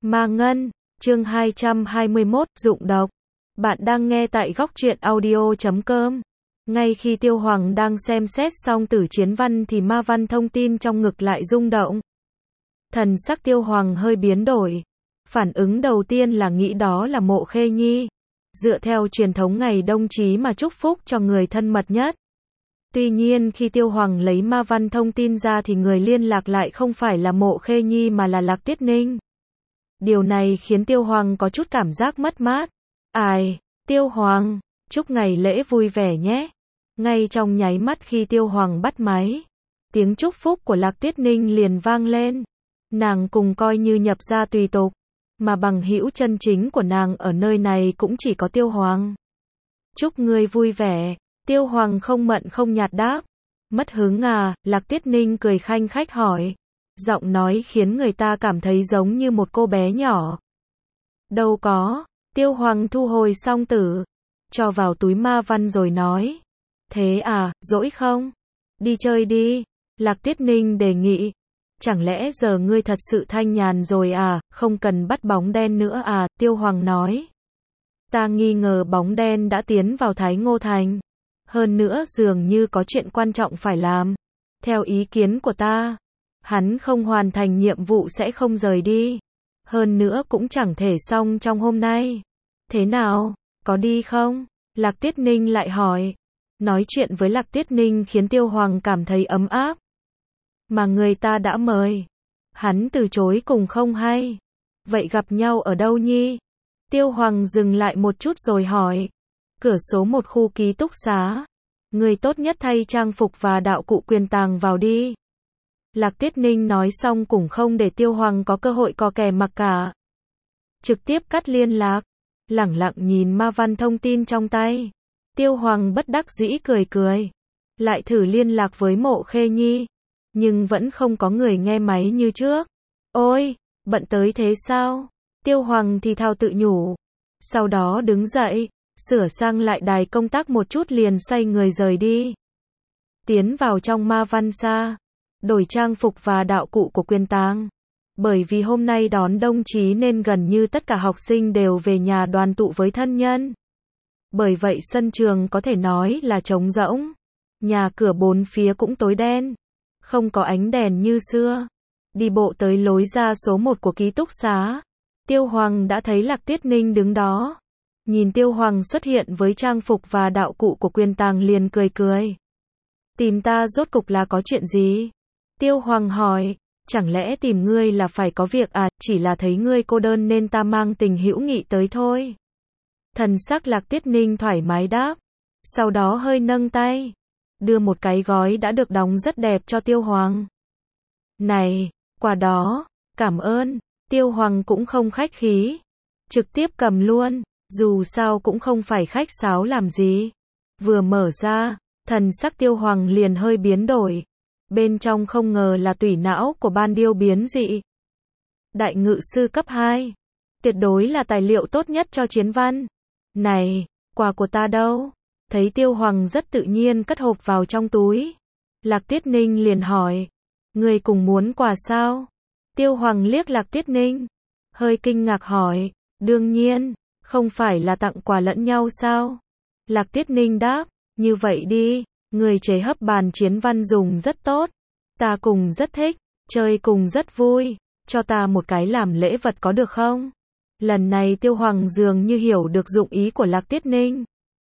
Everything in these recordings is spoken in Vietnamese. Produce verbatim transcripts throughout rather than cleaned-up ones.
Ma Ngân, chương hai trăm hai mươi mốt, dụng độc. Bạn đang nghe tại góc truyện audio chấm com. Ngay khi Tiêu Hoàng đang xem xét xong tử chiến văn thì ma văn thông tin trong ngực lại rung động. Thần sắc Tiêu Hoàng hơi biến đổi. Phản ứng đầu tiên là nghĩ đó là Mộ Khê Nhi. Dựa theo truyền thống ngày đông chí mà chúc phúc cho người thân mật nhất. Tuy nhiên khi Tiêu Hoàng lấy ma văn thông tin ra thì người liên lạc lại không phải là Mộ Khê Nhi mà là Lạc Tuyết Ninh. Điều này khiến Tiêu Hoàng có chút cảm giác mất mát. Ai, Tiêu Hoàng, chúc ngày lễ vui vẻ nhé. Ngay trong nháy mắt khi Tiêu Hoàng bắt máy, tiếng chúc phúc của Lạc Tuyết Ninh liền vang lên. Nàng cùng coi như nhập gia tùy tục, mà bằng hữu chân chính của nàng ở nơi này cũng chỉ có Tiêu Hoàng. Chúc ngươi vui vẻ, Tiêu Hoàng không mặn không nhạt đáp. Mất hứng à, Lạc Tuyết Ninh cười khanh khách hỏi. Giọng nói khiến người ta cảm thấy giống như một cô bé nhỏ. Đâu có, Tiêu Hoàng thu hồi song tử, cho vào túi ma văn rồi nói. Thế à, dỗi không? Đi chơi đi, Lạc Tuyết Ninh đề nghị. Chẳng lẽ giờ ngươi thật sự thanh nhàn rồi à, không cần bắt bóng đen nữa à, Tiêu Hoàng nói. Ta nghi ngờ bóng đen đã tiến vào Thái Ngô Thành. Hơn nữa dường như có chuyện quan trọng phải làm. Theo ý kiến của ta, hắn không hoàn thành nhiệm vụ sẽ không rời đi. Hơn nữa cũng chẳng thể xong trong hôm nay. Thế nào, có đi không? Lạc Tuyết Ninh lại hỏi. Nói chuyện với Lạc Tuyết Ninh khiến Tiêu Hoàng cảm thấy ấm áp. Mà người ta đã mời, hắn từ chối cùng không hay. Vậy gặp nhau ở đâu nhi? Tiêu Hoàng dừng lại một chút rồi hỏi. Cửa số một khu ký túc xá. Người tốt nhất thay trang phục và đạo cụ quyền tàng vào đi. Lạc Tuyết Ninh nói xong cũng không để Tiêu Hoàng có cơ hội co kè mặc cả. Trực tiếp cắt liên lạc. Lẳng lặng nhìn ma văn thông tin trong tay. Tiêu Hoàng bất đắc dĩ cười cười. Lại thử liên lạc với Mộ Khê Nhi. Nhưng vẫn không có người nghe máy như trước. Ôi, bận tới thế sao? Tiêu Hoàng thì thào tự nhủ. Sau đó đứng dậy, sửa sang lại đài công tác một chút liền xoay người rời đi. Tiến vào trong ma văn xa. Đổi trang phục và đạo cụ của quyền tàng. Bởi vì hôm nay đón đông chí nên gần như tất cả học sinh đều về nhà đoàn tụ với thân nhân. Bởi vậy sân trường có thể nói là trống rỗng. Nhà cửa bốn phía cũng tối đen. Không có ánh đèn như xưa. Đi bộ tới lối ra số một của ký túc xá. Tiêu Hoàng đã thấy Lạc Tuyết Ninh đứng đó. Nhìn Tiêu Hoàng xuất hiện với trang phục và đạo cụ của quyền tàng liền cười cười. Tìm ta rốt cục là có chuyện gì? Tiêu Hoàng hỏi. Chẳng lẽ tìm ngươi là phải có việc à, chỉ là thấy ngươi cô đơn nên ta mang tình hữu nghị tới thôi. Thần sắc Lạc Tuyết Ninh thoải mái đáp. Sau đó hơi nâng tay. Đưa một cái gói đã được đóng rất đẹp cho Tiêu Hoàng. Này, quà đó, cảm ơn. Tiêu Hoàng cũng không khách khí. Trực tiếp cầm luôn, dù sao cũng không phải khách sáo làm gì. Vừa mở ra, thần sắc Tiêu Hoàng liền hơi biến đổi. Bên trong không ngờ là tủy não của ban điêu biến dị. Đại ngự sư cấp hai. Tuyệt đối là tài liệu tốt nhất cho chiến văn. Này, quà của ta đâu? Thấy Tiêu Hoàng rất tự nhiên cất hộp vào trong túi. Lạc Tuyết Ninh liền hỏi. Người cùng muốn quà sao? Tiêu Hoàng liếc Lạc Tuyết Ninh. Hơi kinh ngạc hỏi. Đương nhiên, không phải là tặng quà lẫn nhau sao? Lạc Tuyết Ninh đáp. Như vậy đi, người chế hấp bàn chiến văn dùng rất tốt. Ta cùng rất thích, chơi cùng rất vui. Cho ta một cái làm lễ vật có được không? Lần này Tiêu Hoàng dường như hiểu được dụng ý của Lạc Tuyết Ninh.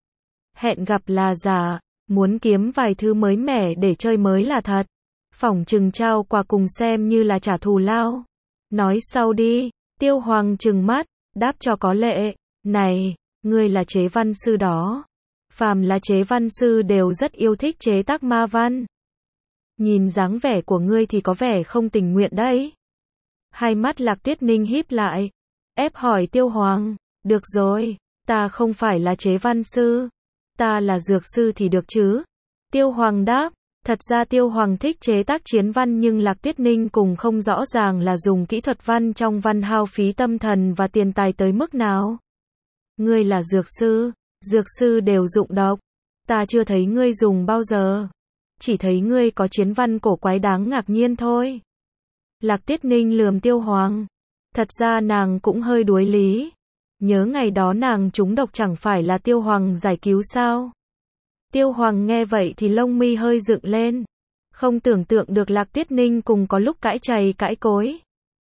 Hẹn gặp là giả, muốn kiếm vài thứ mới mẻ để chơi mới là thật. Phỏng chừng trao quà cùng xem như là trả thù lao. Nói sau đi, Tiêu Hoàng trừng mắt, đáp cho có lệ. Này, ngươi là chế văn sư đó. Phàm là chế văn sư đều rất yêu thích chế tác ma văn. Nhìn dáng vẻ của ngươi thì có vẻ không tình nguyện đấy. Hai mắt Lạc Tuyết Ninh híp lại. Ép hỏi Tiêu Hoàng. Được rồi, ta không phải là chế văn sư. Ta là dược sư thì được chứ. Tiêu Hoàng đáp. Thật ra Tiêu Hoàng thích chế tác chiến văn nhưng Lạc Tuyết Ninh cùng không rõ ràng là dùng kỹ thuật văn trong văn hao phí tâm thần và tiền tài tới mức nào. Ngươi là dược sư, dược sư đều dụng độc. Ta chưa thấy ngươi dùng bao giờ. Chỉ thấy ngươi có chiến văn cổ quái đáng ngạc nhiên thôi. Lạc Tuyết Ninh lườm Tiêu Hoàng. Thật ra nàng cũng hơi đuối lý. Nhớ ngày đó nàng trúng độc chẳng phải là Tiêu Hoàng giải cứu sao? Tiêu Hoàng nghe vậy thì lông mi hơi dựng lên. Không tưởng tượng được Lạc Tuyết Ninh cùng có lúc cãi chày cãi cối.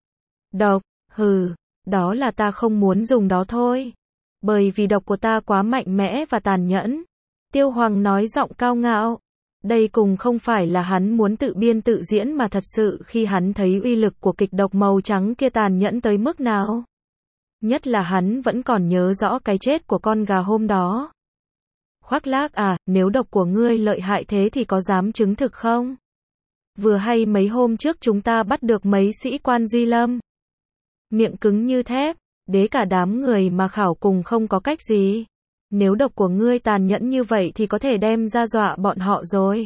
Độc, hừ, đó là ta không muốn dùng đó thôi. Bởi vì độc của ta quá mạnh mẽ và tàn nhẫn. Tiêu Hoàng nói giọng cao ngạo. Đây cùng không phải là hắn muốn tự biên tự diễn mà thật sự khi hắn thấy uy lực của kịch độc màu trắng kia tàn nhẫn tới mức nào. Nhất là hắn vẫn còn nhớ rõ cái chết của con gà hôm đó. Khoác Lác à, nếu độc của ngươi lợi hại thế thì có dám chứng thực không? Vừa hay mấy hôm trước chúng ta bắt được mấy sĩ quan Duy Lâm. Miệng cứng như thép, đế cả đám người mà khảo cùng không có cách gì. Nếu độc của ngươi tàn nhẫn như vậy thì có thể đem ra dọa bọn họ rồi.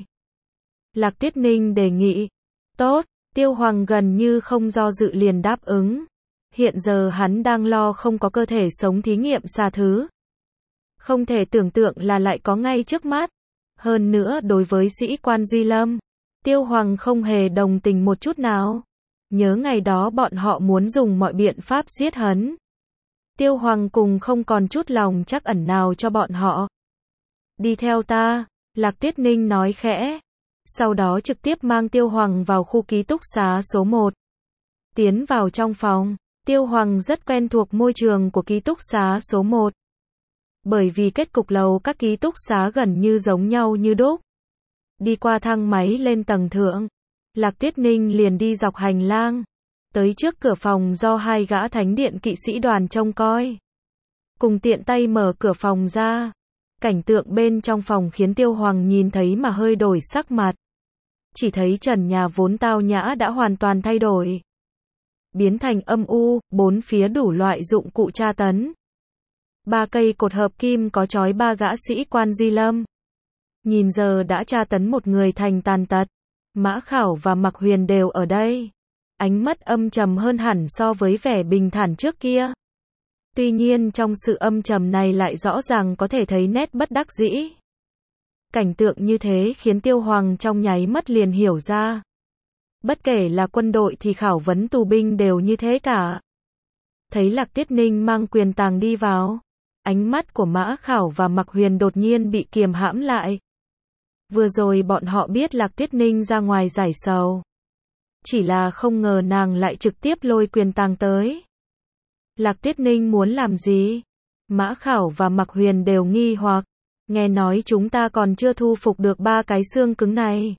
Lạc Tuyết Ninh đề nghị. Tốt, Tiêu Hoàng gần như không do dự liền đáp ứng. Hiện giờ hắn đang lo không có cơ thể sống thí nghiệm xà thứ. Không thể tưởng tượng là lại có ngay trước mắt. Hơn nữa đối với sĩ quan Duy Lâm, Tiêu Hoàng không hề đồng tình một chút nào. Nhớ ngày đó bọn họ muốn dùng mọi biện pháp giết hắn. Tiêu Hoàng cùng không còn chút lòng trắc ẩn nào cho bọn họ. Đi theo ta, Lạc Tuyết Ninh nói khẽ. Sau đó trực tiếp mang Tiêu Hoàng vào khu ký túc xá số một. Tiến vào trong phòng, Tiêu Hoàng rất quen thuộc môi trường của ký túc xá số một. Bởi vì kết cục lầu các ký túc xá gần như giống nhau như đúc. Đi qua thang máy lên tầng thượng, Lạc Tuyết Ninh liền đi dọc hành lang. Tới trước cửa phòng do hai gã thánh điện kỵ sĩ đoàn trông coi. Cùng tiện tay mở cửa phòng ra. Cảnh tượng bên trong phòng khiến Tiêu Hoàng nhìn thấy mà hơi đổi sắc mặt. Chỉ thấy trần nhà vốn tao nhã đã hoàn toàn thay đổi. Biến thành âm u, bốn phía đủ loại dụng cụ tra tấn. Ba cây cột hợp kim có trói ba gã sĩ quan Duy Lâm. Nhìn giờ đã tra tấn một người thành tàn tật. Mã Khảo và Mạc Huyền đều ở đây. Ánh mắt âm trầm hơn hẳn so với vẻ bình thản trước kia. Tuy nhiên trong sự âm trầm này lại rõ ràng có thể thấy nét bất đắc dĩ. Cảnh tượng như thế khiến Tiêu Hoàng trong nháy mắt liền hiểu ra. Bất kể là quân đội thì khảo vấn tù binh đều như thế cả. Thấy Lạc Tuyết Ninh mang quyền tàng đi vào. Ánh mắt của Mã Khảo và Mạc Huyền đột nhiên bị kiềm hãm lại. Vừa rồi bọn họ biết Lạc Tuyết Ninh ra ngoài giải sầu. Chỉ là không ngờ nàng lại trực tiếp lôi quyền tàng tới. Lạc Tuyết Ninh muốn làm gì? Mã Khảo và Mạc Huyền đều nghi hoặc. Nghe nói chúng ta còn chưa thu phục được ba cái xương cứng này.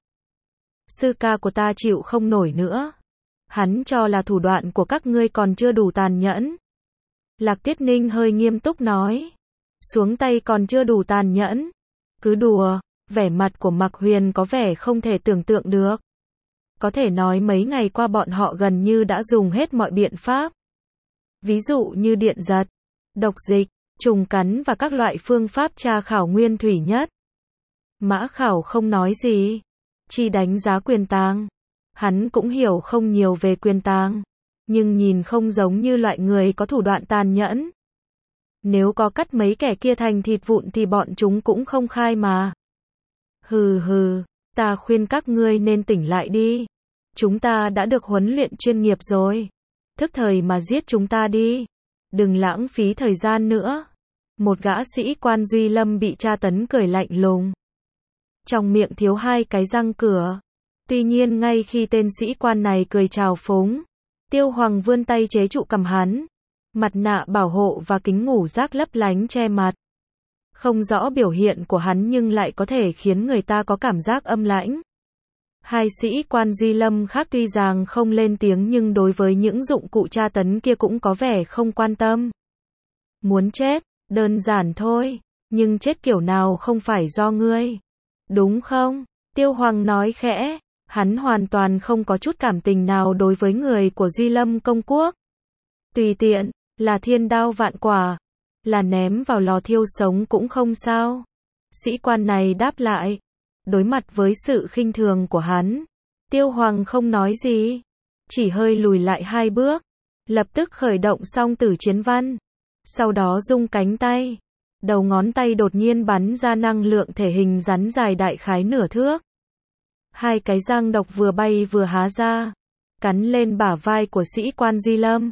Sư ca của ta chịu không nổi nữa. Hắn cho là thủ đoạn của các ngươi còn chưa đủ tàn nhẫn. Lạc Tuyết Ninh hơi nghiêm túc nói. Xuống tay còn chưa đủ tàn nhẫn. Cứ đùa, vẻ mặt của Mạc Huyền có vẻ không thể tưởng tượng được. Có thể nói mấy ngày qua bọn họ gần như đã dùng hết mọi biện pháp. Ví dụ như điện giật, độc dịch, trùng cắn và các loại phương pháp tra khảo nguyên thủy nhất. Mã Khảo không nói gì, chỉ đánh giá quyền tàng. Hắn cũng hiểu không nhiều về quyền tàng, nhưng nhìn không giống như loại người có thủ đoạn tàn nhẫn. Nếu có cắt mấy kẻ kia thành thịt vụn thì bọn chúng cũng không khai mà. Hừ hừ, ta khuyên các ngươi nên tỉnh lại đi. Chúng ta đã được huấn luyện chuyên nghiệp rồi. Thức thời mà giết chúng ta đi. Đừng lãng phí thời gian nữa. Một gã sĩ quan Duy Lâm bị tra tấn cười lạnh lùng. Trong miệng thiếu hai cái răng cửa. Tuy nhiên ngay khi tên sĩ quan này cười chào phúng, Tiêu Hoàng vươn tay chế trụ cầm hắn. Mặt nạ bảo hộ và kính ngủ rác lấp lánh che mặt. Không rõ biểu hiện của hắn nhưng lại có thể khiến người ta có cảm giác âm lãnh. Hai sĩ quan Duy Lâm khác tuy rằng không lên tiếng nhưng đối với những dụng cụ tra tấn kia cũng có vẻ không quan tâm. Muốn chết, đơn giản thôi, nhưng chết kiểu nào không phải do ngươi. Đúng không? Tiêu Hoàng nói khẽ, hắn hoàn toàn không có chút cảm tình nào đối với người của Duy Lâm công quốc. Tùy tiện, là thiên đao vạn quả, là ném vào lò thiêu sống cũng không sao. Sĩ quan này đáp lại. Đối mặt với sự khinh thường của hắn, Tiêu Hoàng không nói gì, chỉ hơi lùi lại hai bước, lập tức khởi động song tử chiến văn, sau đó rung cánh tay, đầu ngón tay đột nhiên bắn ra năng lượng thể hình rắn dài đại khái nửa thước. Hai cái răng độc vừa bay vừa há ra, cắn lên bả vai của sĩ quan Duy Lâm.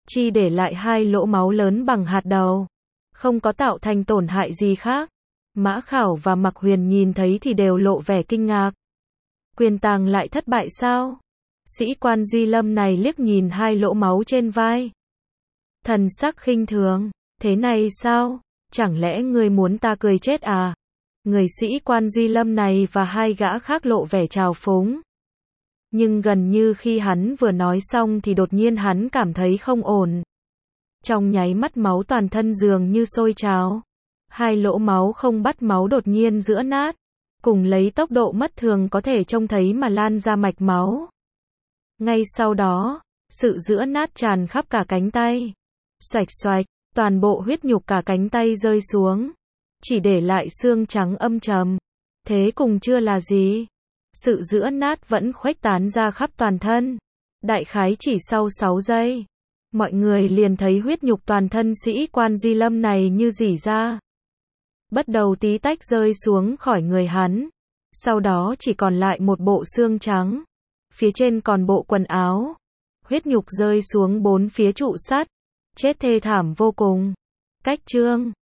chỉ để lại hai lỗ máu lớn bằng hạt đậu, không có tạo thành tổn hại gì khác. Mã Khảo và Mạc Huyền nhìn thấy thì đều lộ vẻ kinh ngạc. Quyền tàng lại thất bại sao? Sĩ quan Duy Lâm này liếc nhìn hai lỗ máu trên vai. Thần sắc khinh thường, thế này sao? Chẳng lẽ ngươi muốn ta cười chết à? Người sĩ quan Duy Lâm này và hai gã khác lộ vẻ trào phúng. Nhưng gần như khi hắn vừa nói xong thì đột nhiên hắn cảm thấy không ổn. Trong nháy mắt máu toàn thân dường như sôi trào. Hai lỗ máu không bắt máu đột nhiên giữa nát. Cùng lấy tốc độ mất thường có thể trông thấy mà lan ra mạch máu. Ngay sau đó, sự giữa nát tràn khắp cả cánh tay. Xoạch xoạch, toàn bộ huyết nhục cả cánh tay rơi xuống. Chỉ để lại xương trắng âm trầm. Thế cùng chưa là gì. Sự giữa nát vẫn khuếch tán ra khắp toàn thân. Đại khái chỉ sau sáu giây. Mọi người liền thấy huyết nhục toàn thân sĩ quan Duy Lâm này như rỉ ra. Bắt đầu tí tách rơi xuống khỏi người hắn. Sau đó chỉ còn lại một bộ xương trắng. Phía trên còn bộ quần áo. Huyết nhục rơi xuống bốn phía trụ sắt. Chết thê thảm vô cùng. Cách chương